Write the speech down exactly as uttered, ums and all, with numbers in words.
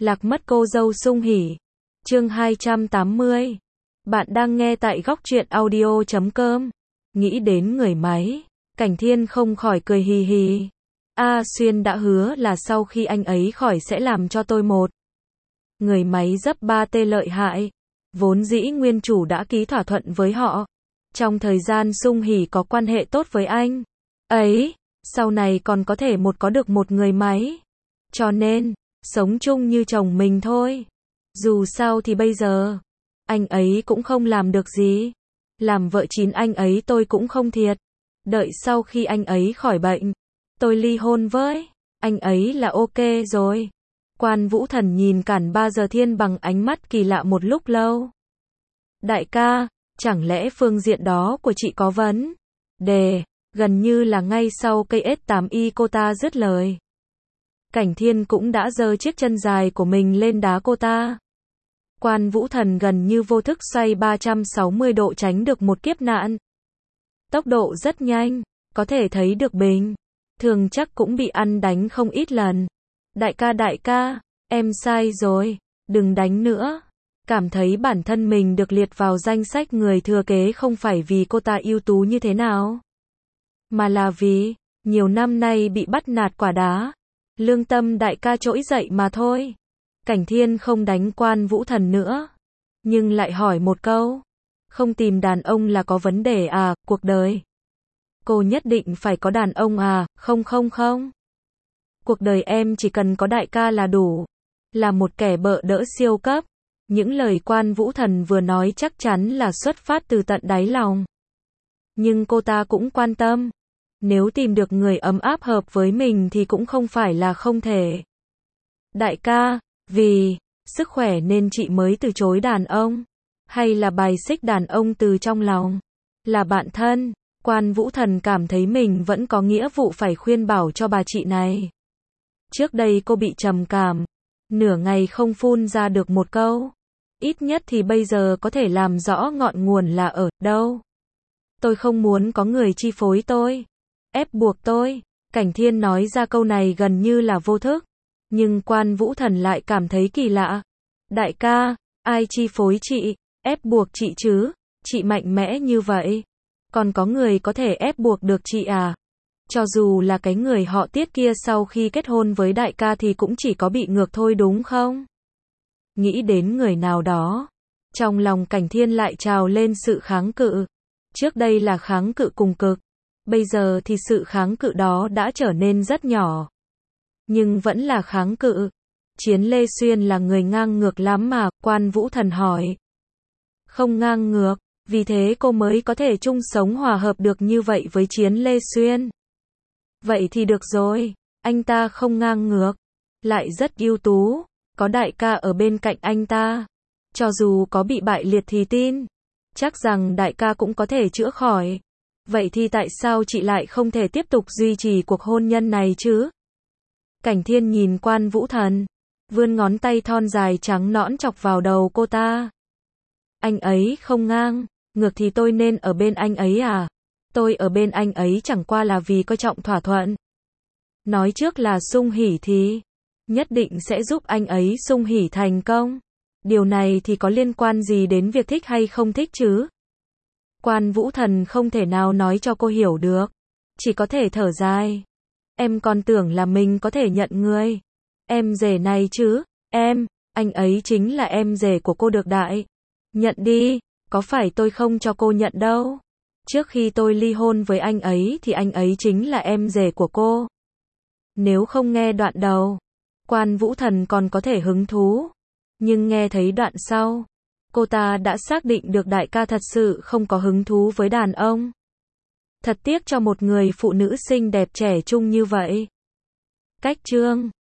Lạc mất cô dâu Sung Hỉ. Chương hai trăm tám mươi. Bạn đang nghe tại góc truyện audio chấm com. Nghĩ đến người máy, Cảnh Thiên không khỏi cười hì hì. A Xuyên đã hứa là sau khi anh ấy khỏi sẽ làm cho tôi một người máy dấp ba tê lợi hại. Vốn dĩ nguyên chủ đã ký thỏa thuận với họ. Trong thời gian Sung Hỉ có quan hệ tốt với anh ấy, sau này còn có thể một có được một người máy. Cho nên, sống chung như chồng mình thôi. Dù sao thì bây giờ, anh ấy cũng không làm được gì. Làm vợ chín anh ấy tôi cũng không thiệt. Đợi sau khi anh ấy khỏi bệnh, tôi ly hôn với anh ấy là ok rồi. Quan Vũ Thần nhìn Cản Ba Giờ Thiên bằng ánh mắt kỳ lạ một lúc lâu. Đại ca, chẳng lẽ phương diện đó của chị có vấn đề? Gần như là ngay sau cây ét tám i cô ta dứt lời. Cảnh Thiên cũng đã giơ chiếc chân dài của mình lên đá cô ta. Quan Vũ Thần gần như vô thức xoay ba trăm sáu mươi độ tránh được một kiếp nạn. Tốc độ rất nhanh, có thể thấy được bình thường chắc cũng bị ăn đánh không ít lần. Đại ca đại ca, em sai rồi, đừng đánh nữa. Cảm thấy bản thân mình được liệt vào danh sách người thừa kế không phải vì cô ta ưu tú như thế nào, mà là vì nhiều năm nay bị bắt nạt quả đá. Lương tâm đại ca trỗi dậy mà thôi. Cảnh Thiên không đánh Quan Vũ Thần nữa, nhưng lại hỏi một câu. Không tìm đàn ông là có vấn đề à, cuộc đời cô nhất định phải có đàn ông à? Không không không. Cuộc đời em chỉ cần có đại ca là đủ. Là một kẻ bợ đỡ siêu cấp. Những lời Quan Vũ Thần vừa nói chắc chắn là xuất phát từ tận đáy lòng. Nhưng cô ta cũng quan tâm. Nếu tìm được người ấm áp hợp với mình thì cũng không phải là không thể. Đại ca, vì sức khỏe nên chị mới từ chối đàn ông? Hay là bài xích đàn ông từ trong lòng? Là bạn thân, Quan Vũ Thần cảm thấy mình vẫn có nghĩa vụ phải khuyên bảo cho bà chị này. Trước đây cô bị trầm cảm, nửa ngày không phun ra được một câu. Ít nhất thì bây giờ có thể làm rõ ngọn nguồn là ở đâu. Tôi không muốn có người chi phối tôi, ép buộc tôi. Cảnh Thiên nói ra câu này gần như là vô thức. Nhưng Quan Vũ Thần lại cảm thấy kỳ lạ. Đại ca, ai chi phối chị, ép buộc chị chứ? Chị mạnh mẽ như vậy, còn có người có thể ép buộc được chị à? Cho dù là cái người họ Tiết kia sau khi kết hôn với đại ca thì cũng chỉ có bị ngược thôi đúng không? Nghĩ đến người nào đó, trong lòng Cảnh Thiên lại trào lên sự kháng cự. Trước đây là kháng cự cùng cực, bây giờ thì sự kháng cự đó đã trở nên rất nhỏ. Nhưng vẫn là kháng cự. Chiến Lê Xuyên là người ngang ngược lắm mà, Quan Vũ Thần hỏi. Không ngang ngược, vì thế cô mới có thể chung sống hòa hợp được như vậy với Chiến Lê Xuyên. Vậy thì được rồi, anh ta không ngang ngược, lại rất ưu tú, có đại ca ở bên cạnh anh ta. Cho dù có bị bại liệt thì tin chắc rằng đại ca cũng có thể chữa khỏi. Vậy thì tại sao chị lại không thể tiếp tục duy trì cuộc hôn nhân này chứ? Cảnh Thiên nhìn Quan Vũ Thần, vươn ngón tay thon dài trắng nõn chọc vào đầu cô ta. Anh ấy không ngang ngược thì tôi nên ở bên anh ấy à? Tôi ở bên anh ấy chẳng qua là vì coi trọng thỏa thuận. Nói trước là Sung Hỉ thì nhất định sẽ giúp anh ấy Sung Hỉ thành công. Điều này thì có liên quan gì đến việc thích hay không thích chứ? Quan Vũ Thần không thể nào nói cho cô hiểu được, chỉ có thể thở dài. Em còn tưởng là mình có thể nhận người em rể này chứ? Em, anh ấy chính là em rể của cô được đại. Nhận đi, có phải tôi không cho cô nhận đâu. Trước khi tôi ly hôn với anh ấy thì anh ấy chính là em rể của cô. Nếu không nghe đoạn đầu, Quan Vũ Thần còn có thể hứng thú. Nhưng nghe thấy đoạn sau, cô ta đã xác định được đại ca thật sự không có hứng thú với đàn ông. Thật tiếc cho một người phụ nữ xinh đẹp trẻ trung như vậy. Cách chương